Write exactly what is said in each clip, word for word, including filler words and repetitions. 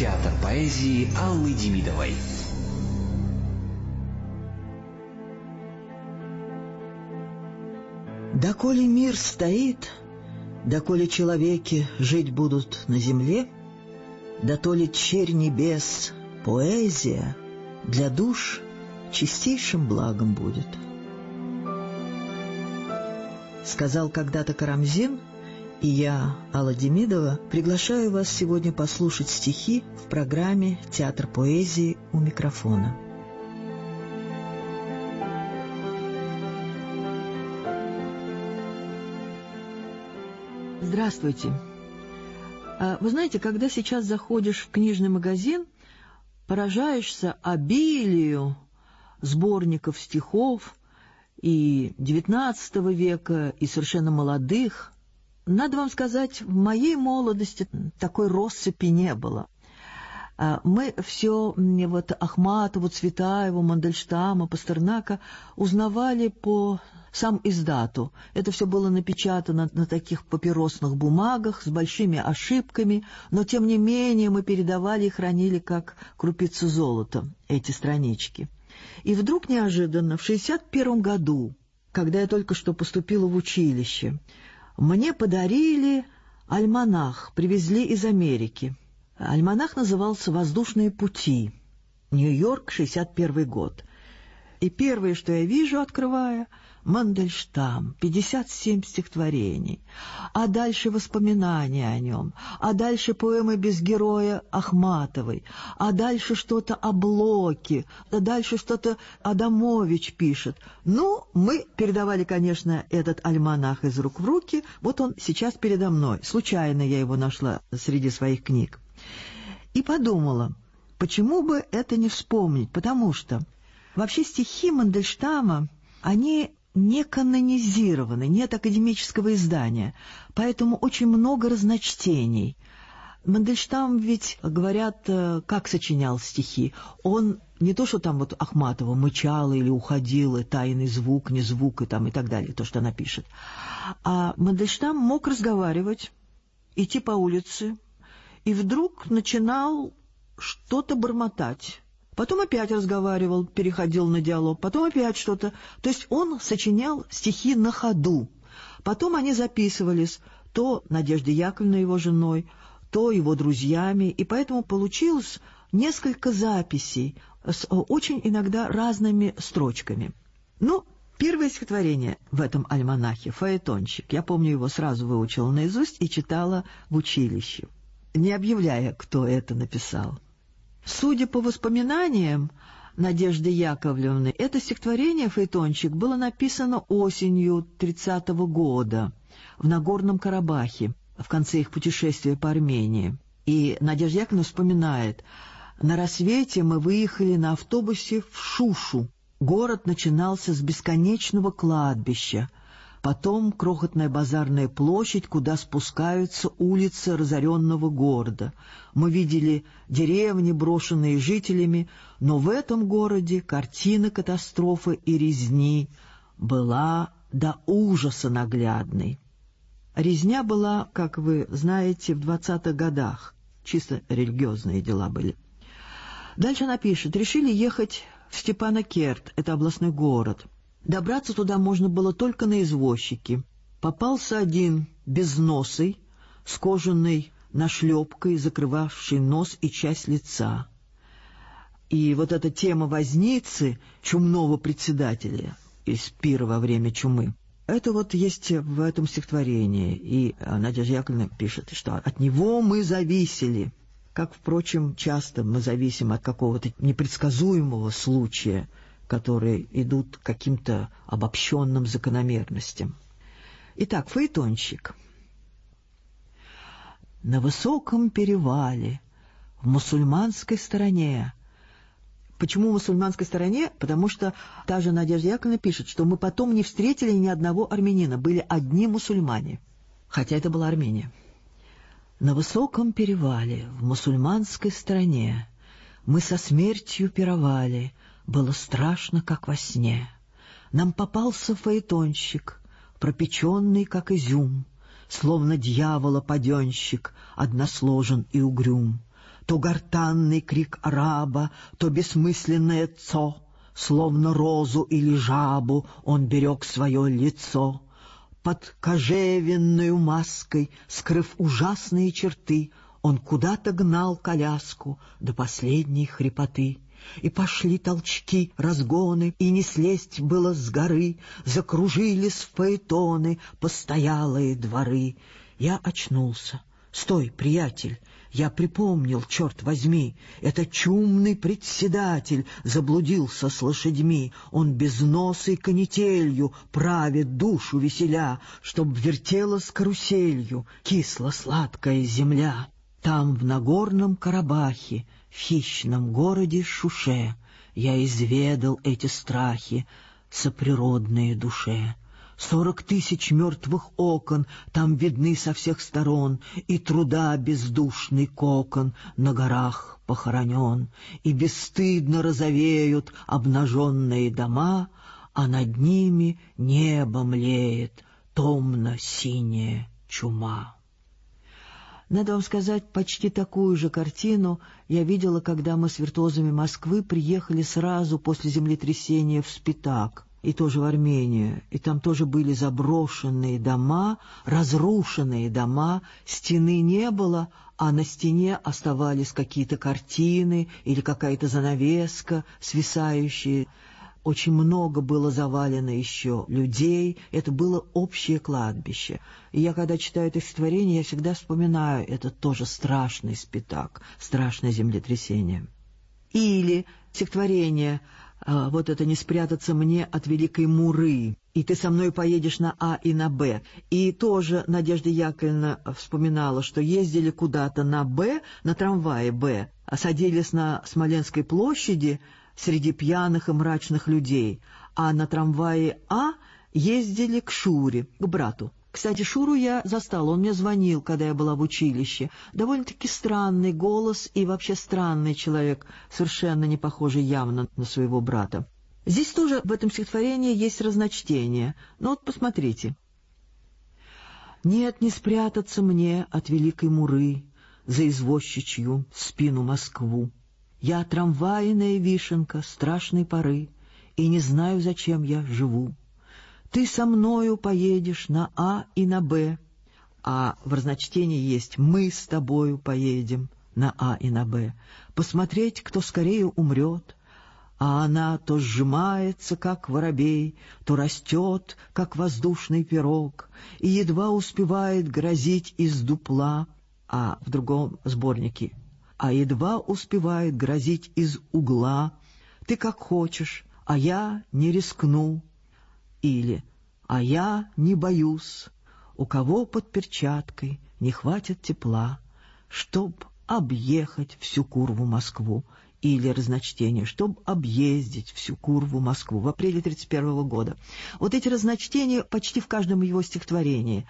Театр поэзии Аллы Демидовой. Доколе мир стоит, доколе человеки жить будут на земле, дотоле черь небес, поэзия для душ чистейшим благом будет. Сказал когда-то Карамзин, и я, Алла Демидова, приглашаю вас сегодня послушать стихи в программе «Театр поэзии» у микрофона. Здравствуйте. Вы знаете, когда сейчас заходишь в книжный магазин, поражаешься обилию сборников стихов и девятнадцатого века, и совершенно молодых. Надо вам сказать, в моей молодости такой россыпи не было. Мы все вот Ахматову, Цветаеву, Мандельштама, Пастернака узнавали по сам издату. Это все было напечатано на таких папиросных бумагах с большими ошибками, но тем не менее мы передавали и хранили как крупицу золота эти странички. И вдруг неожиданно в шестьдесят первом году, когда я только что поступила в училище, мне подарили альманах, привезли из Америки. Альманах назывался «Воздушные пути», Нью-Йорк, шестьдесят первый год. И первое, что я вижу, открывая, Мандельштам, пятьдесят семь стихотворений, а дальше воспоминания о нем, а дальше поэмы без героя Ахматовой, а дальше что-то о Блоке, а дальше что-то Адамович пишет. Ну, мы передавали, конечно, этот альманах из рук в руки, вот он сейчас передо мной, случайно я его нашла среди своих книг. И подумала, почему бы это не вспомнить, потому что вообще стихи Мандельштама, они не канонизированы, нет академического издания, поэтому очень много разночтений. Мандельштам ведь, говорят, как сочинял стихи. Он не то, что там вот Ахматова мычала или уходила, тайный звук, не звук и, там, и так далее, то, что она пишет. А Мандельштам мог разговаривать, идти по улице, и вдруг начинал что-то бормотать. Потом опять разговаривал, переходил на диалог, потом опять что-то. То есть он сочинял стихи на ходу. Потом они записывались то Надеждой Яковлевной, его женой, то его друзьями, и поэтому получилось несколько записей с очень иногда разными строчками. Ну, первое стихотворение в этом альманахе — «Фаэтончик». Я помню, его сразу выучила наизусть и читала в училище, не объявляя, кто это написал. Судя по воспоминаниям Надежды Яковлевны, это стихотворение «Фаэтончик» было написано осенью тридцатого года в Нагорном Карабахе, в конце их путешествия по Армении. И Надежда Яковлевна вспоминает: «На рассвете мы выехали на автобусе в Шушу. Город начинался с бесконечного кладбища. Потом крохотная базарная площадь, куда спускаются улицы разоренного города. Мы видели деревни, брошенные жителями, но в этом городе картина катастрофы и резни была до ужаса наглядной». Резня была, как вы знаете, в двадцатых годах. Чисто религиозные дела были. Дальше она пишет: «Решили ехать в Степанакерт, это областной город. Добраться туда можно было только на извозчике. Попался один безносый, с кожаной нашлепкой, закрывавший нос и часть лица». И вот эта тема возницы, чумного председателя из пира во время чумы, это вот есть в этом стихотворении. И Надежда Яковлевна пишет, что от него мы зависели. Как, впрочем, часто мы зависим от какого-то непредсказуемого случая, которые идут к каким-то обобщенным закономерностям. Итак, «Фаэтончик». На высоком перевале, в мусульманской стороне. Почему в мусульманской стороне? Потому что та же Надежда Яковлевна пишет, что мы потом не встретили ни одного армянина, были одни мусульмане, хотя это была Армения. На высоком перевале, в мусульманской стороне, мы со смертью пировали, было страшно, как во сне. Нам попался фаэтонщик, пропеченный, как изюм, словно дьявола паденщик, односложен и угрюм. то гортанный крик араба, то бессмысленное цо, словно розу или жабу он берег свое лицо. Под кожевенную маской, скрыв ужасные черты, он куда-то гнал коляску до последней хрипоты. И пошли толчки, разгоны, и не слезть было с горы, закружились в фаэтоны постоялые дворы. Я очнулся. «Стой, приятель!» Я припомнил, черт возьми, это чумный председатель заблудился с лошадьми. Он безносый канителью правит душу веселя, чтоб вертелась каруселью кисло-сладкая земля. Там, в Нагорном Карабахе, в хищном городе Шуше, я изведал эти страхи соприродные душе. Сорок тысяч мертвых окон там видны со всех сторон, и труда бездушный кокон на горах похоронен, и бесстыдно розовеют обнаженные дома, а над ними небо млеет томно-синяя чума. Надо вам сказать, почти такую же картину я видела, когда мы с виртуозами Москвы приехали сразу после землетрясения в Спитак, и тоже в Армению, и там тоже были заброшенные дома, разрушенные дома, стены не было, а на стене оставались какие-то картины или какая-то занавеска свисающая. Очень много было завалено еще людей, это было общее кладбище. И я, когда читаю это стихотворение, я всегда вспоминаю этот тоже страшный Спитак, страшное землетрясение. Или стихотворение «Вот это не спрятаться мне от великой Муры», и ты со мной поедешь на А и на Б. И тоже Надежда Яковлевна вспоминала, что ездили куда-то на Б, на трамвае Б, а садились на Смоленской площади среди пьяных и мрачных людей, а на трамвае А ездили к Шуре, к брату. Кстати, Шуру я застала, он мне звонил, когда я была в училище. Довольно-таки странный голос и вообще странный человек, совершенно не похожий явно на своего брата. Здесь тоже в этом стихотворении есть разночтение. Ну вот посмотрите. «Нет, не спрятаться мне от великой Муры за извозчичью спину Москву. Я трамвайная вишенка страшной поры, и не знаю, зачем я живу. Ты со мною поедешь на А и на Б, а в разночтении есть «мы с тобою поедем на А и на Б, посмотреть, кто скорее умрет». А она то сжимается, как воробей, то растет, как воздушный пирог, и едва успевает грозить из дупла, а в другом сборнике а едва успевает грозить из угла. Ты как хочешь, а я не рискну. Или а я не боюсь, у кого под перчаткой не хватит тепла, чтоб объехать всю курву Москву. Или разночтение, чтобы объездить всю курву Москву в апреле тридцать первого года. Вот эти разночтения почти в каждом его стихотворении.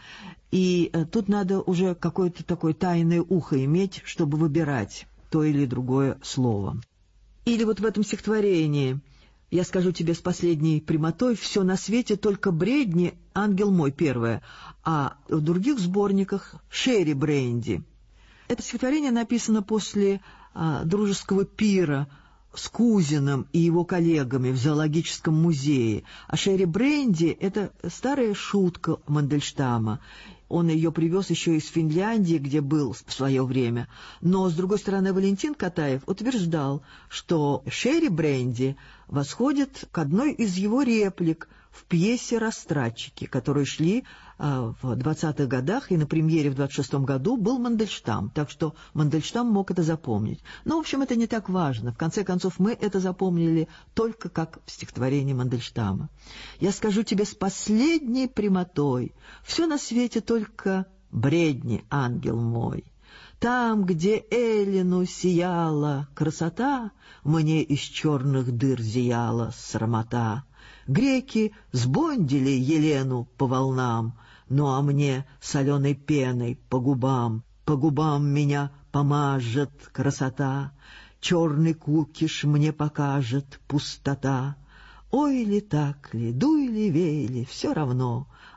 И э, тут надо уже какое-то такое тайное ухо иметь, чтобы выбирать то или другое слово. Или вот в этом стихотворении я скажу тебе с последней прямотой: «Все на свете только бредни, ангел мой» первое, а в других сборниках «Шерри бренди». Это стихотворение написано после а, дружеского пира с Кузиным и его коллегами в зоологическом музее. А Шерри бренди — это старая шутка Мандельштама. Он ее привез еще из Финляндии, где был в свое время. Но, с другой стороны, Валентин Катаев утверждал, что Шерри бренди восходит к одной из его реплик в пьесе «Растратчики», которые шли а, в двадцатых годах, и на премьере в двадцать шестом году был Мандельштам, так что Мандельштам мог это запомнить. Но, в общем, это не так важно. В конце концов, мы это запомнили только как в стихотворении Мандельштама. «Я скажу тебе с последней прямотой, все на свете только бредни, ангел мой. Там, где Эллину сияла красота, мне из черных дыр зияла срамота. Греки сбондили Елену по волнам, ну а мне соленой пеной по губам, по губам меня помажет красота, черный кукиш мне покажет пустота. Ой ли так ли, дуй ли, вей ли, все равно,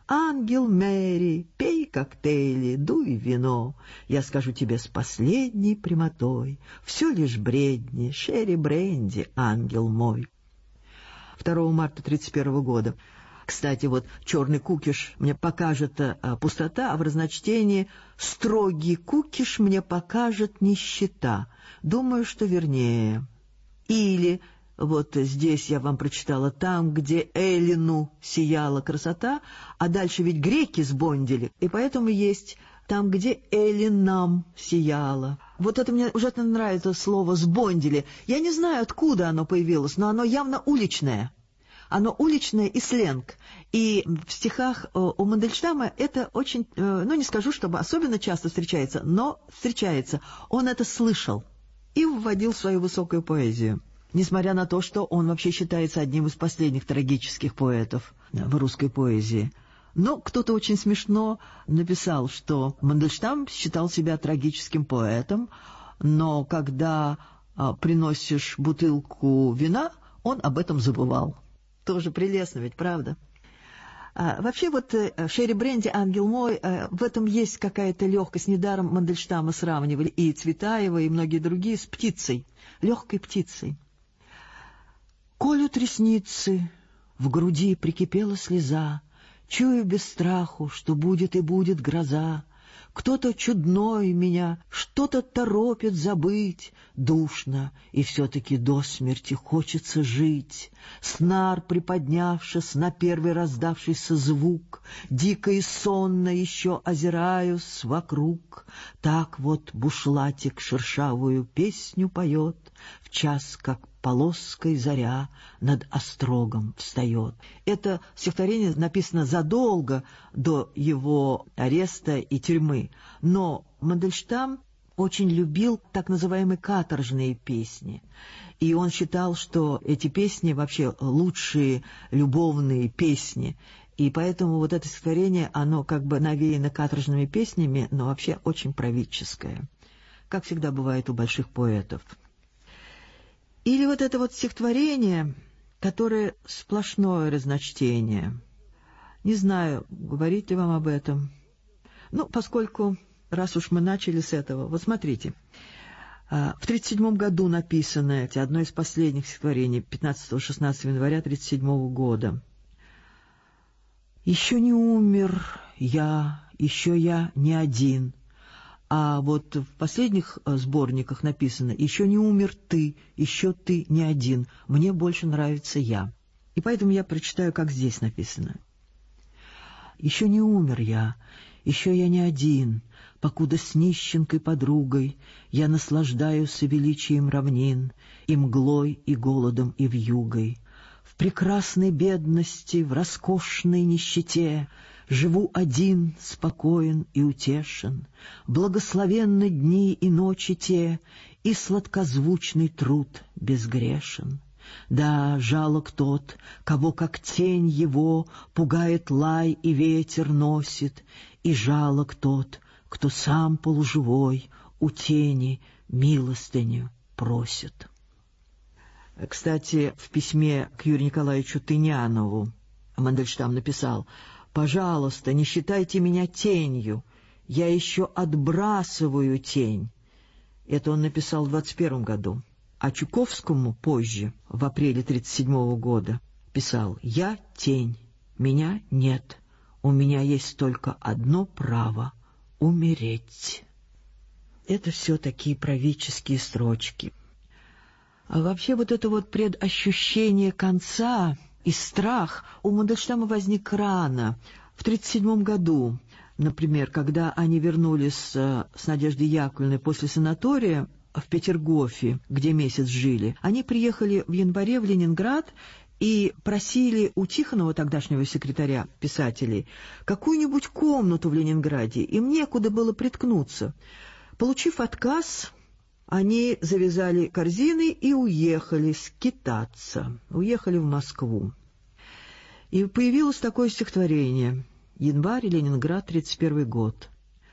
Ангел Мэри, пей коктейли, дуй вино. Я скажу тебе с последней прямотой, все лишь бредни, шерри бренди, ангел мой. второго марта тридцать первого года. Кстати, вот черный кукиш мне покажет а, пустота, а в разночтении строгий кукиш мне покажет нищета. Думаю, что вернее. Или вот здесь я вам прочитала там, где Эллину сияла красота, а дальше ведь греки сбондили, и поэтому есть там, где Эллинам сияла. Вот это мне ужасно нравится слово «сбондили». Я не знаю, откуда оно появилось, но оно явно уличное. Оно уличное и сленг. И в стихах у Мандельштама это очень, ну не скажу, чтобы особенно часто встречается, но встречается. Он это слышал и вводил в свою высокую поэзию. Несмотря на то, что он вообще считается одним из последних трагических поэтов в русской поэзии. Но кто-то очень смешно написал, что Мандельштам считал себя трагическим поэтом, но когда а, приносишь бутылку вина, он об этом забывал. Тоже прелестно ведь, правда? А, вообще вот Шерри Бренди, ангел мой, а, в этом есть какая-то легкость. Недаром Мандельштама сравнивали и Цветаева, и многие другие с птицей, легкой птицей. Колют ресницы, в груди прикипела слеза, чую без страху, что будет и будет гроза. Кто-то чудной меня, что-то торопит забыть, душно, и все-таки до смерти хочется жить. Снар приподнявшись на первый раздавшийся звук, дико и сонно еще озираюсь вокруг. Так вот бушлатик шершавую песню поет, в час, как полоской заря над острогом встает. Это стихотворение написано задолго до его ареста и тюрьмы, но Мандельштам очень любил так называемые каторжные песни, и он считал, что эти песни вообще лучшие любовные песни, и поэтому вот это стихотворение, оно как бы навеяно каторжными песнями, но вообще очень правительское, как всегда бывает у больших поэтов. Или вот это вот стихотворение, которое сплошное разночтение. Не знаю, говорить ли вам об этом. Ну, поскольку, раз уж мы начали с этого, вот смотрите. В тридцать седьмом году написано это, одно из последних стихотворений, пятнадцатого-шестнадцатого января тридцать седьмого года. «Еще не умер я, еще я не один». А вот в последних сборниках написано «Еще не умер ты, еще ты не один, мне больше нравится я». И поэтому я прочитаю, как здесь написано. «Еще не умер я, еще я не один, покуда с нищенкой подругой я наслаждаюсь величием равнин, и мглой, и голодом, и вьюгой. В прекрасной бедности, в роскошной нищете живу один, спокоен и утешен, благословенны дни и ночи те, и сладкозвучный труд безгрешен. Да, жалок тот, кого как тень его пугает лай и ветер носит, и жалок тот, кто сам полуживой у тени милостыню просит». Кстати, в письме к Юрию Николаевичу Тынянову Мандельштам написал: «Пожалуйста, не считайте меня тенью, я еще отбрасываю тень». Это он написал в двадцать первом году. А Чуковскому позже, в апреле тридцать седьмого года, писал: «Я тень, меня нет, у меня есть только одно право — умереть». Это все такие правительские строчки. А вообще вот это вот предощущение конца и страх у Мандельштама возник рано, в тридцать седьмом году. Например, когда они вернулись с Надеждой Яковлевной после санатория в Петергофе, где месяц жили, они приехали в январе в Ленинград и просили у Тихонова, тогдашнего секретаря писателей, какую-нибудь комнату в Ленинграде, им некуда было приткнуться. Получив отказ, они завязали корзины и уехали скитаться, уехали в Москву. И появилось такое стихотворение, январь, Ленинград, тридцать первый год.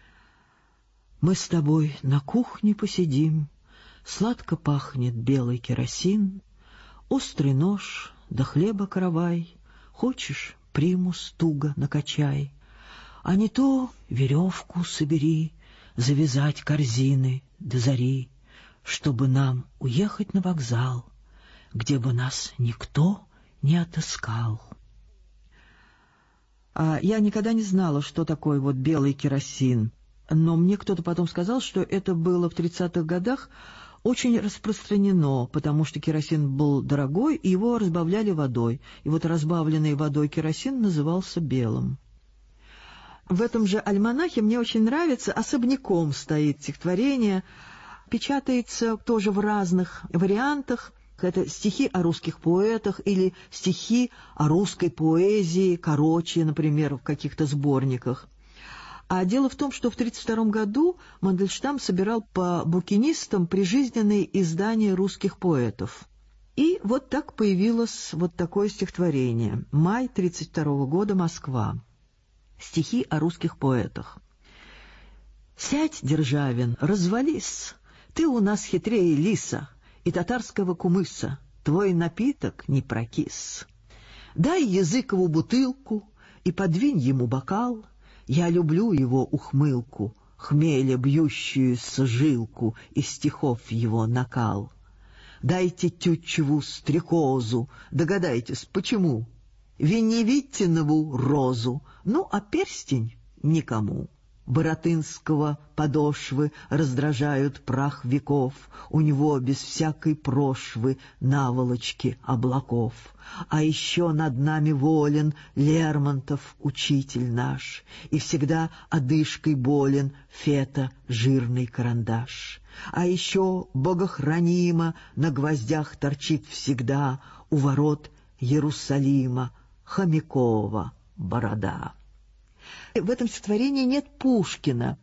«Мы с тобой на кухне посидим, сладко пахнет белый керосин, острый нож да хлеба каравай, хочешь, примус туго накачай, а не то веревку собери, завязать корзины до зари, чтобы нам уехать на вокзал, где бы нас никто не отыскал. А я никогда не знала, что такое вот белый керосин, но мне кто-то потом сказал, что это было в тридцатых годах очень распространено, потому что керосин был дорогой, и его разбавляли водой. И вот разбавленный водой керосин назывался белым. В этом же альманахе мне очень нравится, особняком стоит стихотворение, печатается тоже в разных вариантах. Это стихи о русских поэтах или стихи о русской поэзии, короче, например, в каких-то сборниках. А дело в том, что в тридцать втором году Мандельштам собирал по букинистам прижизненные издания русских поэтов. И вот так появилось вот такое стихотворение. Май тридцать второго года, Москва. Стихи о русских поэтах. «Сядь, Державин, развались, ты у нас хитрее лиса и татарского кумыса, твой напиток не прокис. Дай Языкову бутылку и подвинь ему бокал, я люблю его ухмылку, хмеля бьющуюся жилку и стихов его накал. Дайте Тютчеву стрекозу, догадайтесь, почему? Веневитинову розу, ну а перстень никому. Баратынского подошвы раздражают прах веков, у него без всякой прошвы наволочки облаков. А еще над нами волен Лермонтов, учитель наш, и всегда одышкой болен Фета жирный карандаш. А еще богохранимо на гвоздях торчит всегда у ворот Иерусалима Хомякова борода. В этом стихотворении нет Пушкина.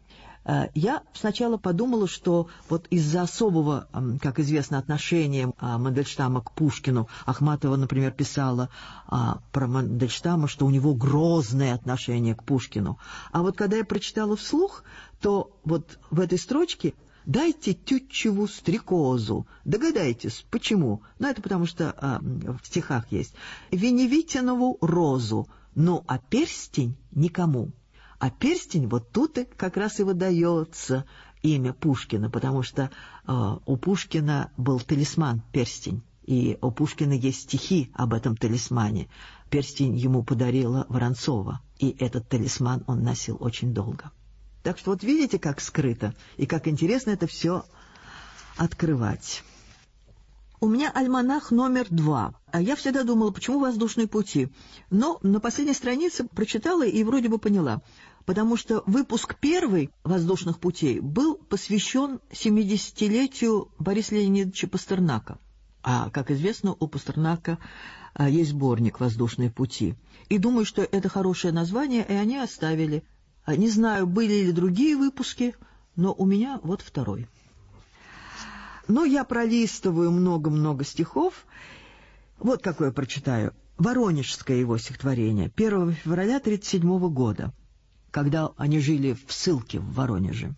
Я сначала подумала, что вот из-за особого, как известно, отношения Мандельштама к Пушкину, Ахматова, например, писала про Мандельштама, что у него грозное отношение к Пушкину. А вот когда я прочитала вслух, то вот в этой строчке «Дайте Тютчеву стрекозу». Догадайтесь, почему? Ну, это потому что а, в стихах есть. «Веневитинову розу». Ну, а перстень никому. А перстень вот тут и как раз и выдается имя Пушкина, потому что э, у Пушкина был талисман перстень, и у Пушкина есть стихи об этом талисмане. Перстень ему подарила Воронцова, и этот талисман он носил очень долго. Так что вот видите, как скрыто, и как интересно это все открывать. У меня альманах номер два. А я всегда думала, почему воздушные пути? Но на последней странице прочитала и вроде бы поняла. Потому что выпуск первый «Воздушных путей» был посвящен семидесятилетию Бориса Леонидовича Пастернака. А, как известно, у Пастернака есть сборник «Воздушные пути». И думаю, что это хорошее название, и они оставили. Не знаю, были ли другие выпуски, но у меня вот второй. Но я пролистываю много-много стихов. Вот какое прочитаю. Воронежское его стихотворение, первого февраля тридцать седьмого года, когда они жили в ссылке в Воронеже.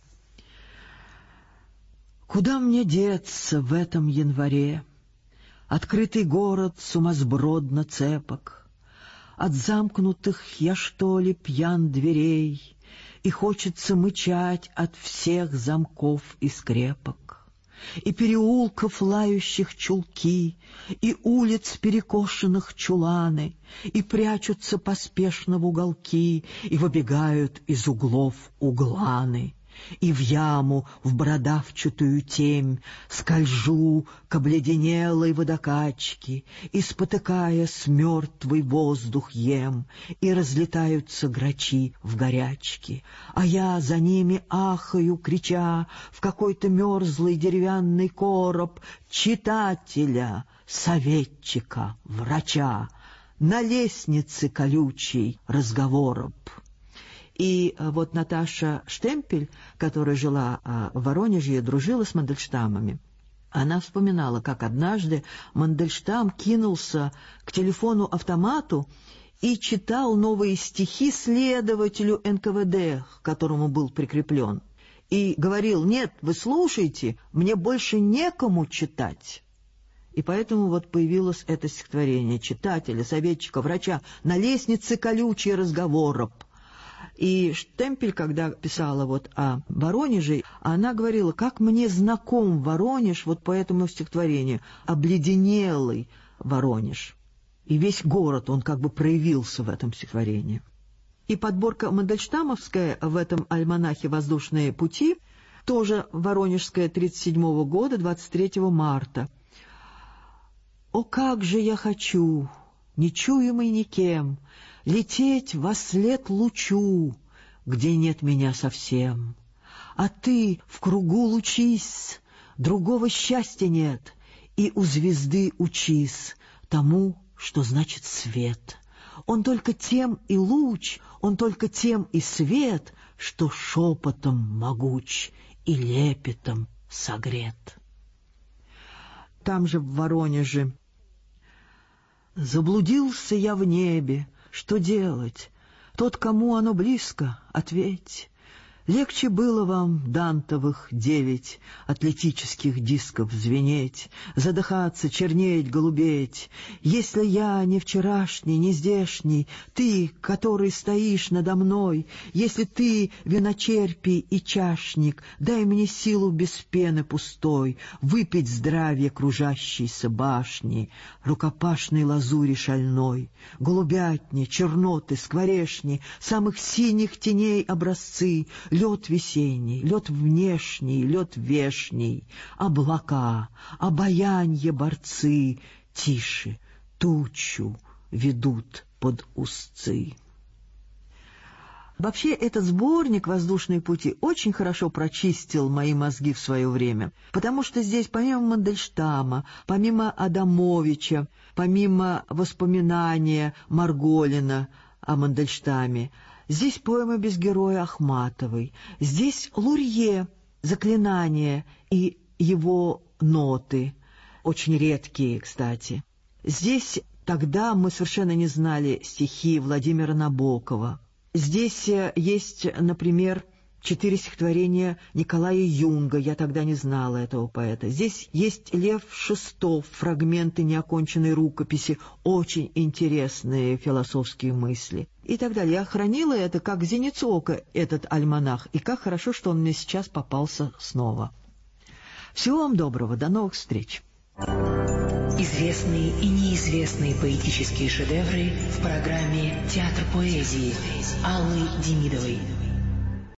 «Куда мне деться в этом январе? Открытый город сумасбродно цепок. От замкнутых я, что ли, пьян дверей, и хочется мычать от всех замков и скрепок. И переулков лающих чулки, и улиц перекошенных чуланы, и прячутся поспешно в уголки, и выбегают из углов угланы. И в яму, в бородавчатую темь скольжу к обледенелой водокачке, и, спотыкаясь, мертвый воздух ем, и разлетаются грачи в горячке, а я за ними ахаю, крича в какой-то мерзлый деревянный короб читателя, советчика, врача, на лестнице колючей разговороб. И вот Наташа Штемпель, которая жила в Воронеже, дружила с Мандельштамами. Она вспоминала, как однажды Мандельштам кинулся к телефону-автомату и читал новые стихи следователю эн ка вэ дэ, к которому был прикреплен. И говорил: «Нет, вы слушайте, мне больше некому читать». И поэтому вот появилось это стихотворение читателя, советчика, врача на лестнице колючей разговоров. И Штемпель, когда писала вот о Воронеже, она говорила, как мне знаком Воронеж вот по этому стихотворению, обледенелый Воронеж. И весь город, он как бы проявился в этом стихотворении. И подборка мандельштамовская в этом альманахе «Воздушные пути», тоже воронежская, тридцать седьмого года, двадцать третьего марта. «О, как же я хочу, нечуемый никем, лететь вослед лучу, где нет меня совсем. А ты в кругу лучись, другого счастья нет, и у звезды учись тому, что значит свет. Он только тем и луч, он только тем и свет, что шепотом могуч и лепетом согрет». Там же в Воронеже: «Заблудился я в небе, что делать? Тот, кому оно близко, ответь. Легче было вам дантовых девять атлетических дисков звенеть, задыхаться, чернеть, голубеть. Если я не вчерашний, не здешний, ты, который стоишь надо мной, если ты виночерпий и чашник, дай мне силу без пены пустой выпить здравие кружащейся башни, рукопашной лазури шальной, голубятни, черноты, скворешни, самых синих теней образцы, лед весенний, лед внешний, лед вешний, облака, обаянье борцы, тише, тучу ведут под узцы». Вообще, этот сборник «Воздушные пути» очень хорошо прочистил мои мозги в свое время, потому что здесь помимо Мандельштама, помимо Адамовича, помимо воспоминания Марголина о Мандельштаме, здесь поэма без героя Ахматовой, здесь Лурье, заклинания и его ноты, очень редкие, кстати. Здесь тогда мы совершенно не знали стихи Владимира Набокова. Здесь есть, например, четыре стихотворения Николая Юнга, я тогда не знала этого поэта. Здесь есть Лев Шестов, фрагменты неоконченной рукописи, очень интересные философские мысли и так далее. Я хранила это как зеницу ока, этот альманах, и как хорошо, что он мне сейчас попался снова. Всего вам доброго, до новых встреч. Известные и неизвестные поэтические шедевры в программе «Театр поэзии» Аллы Демидовой.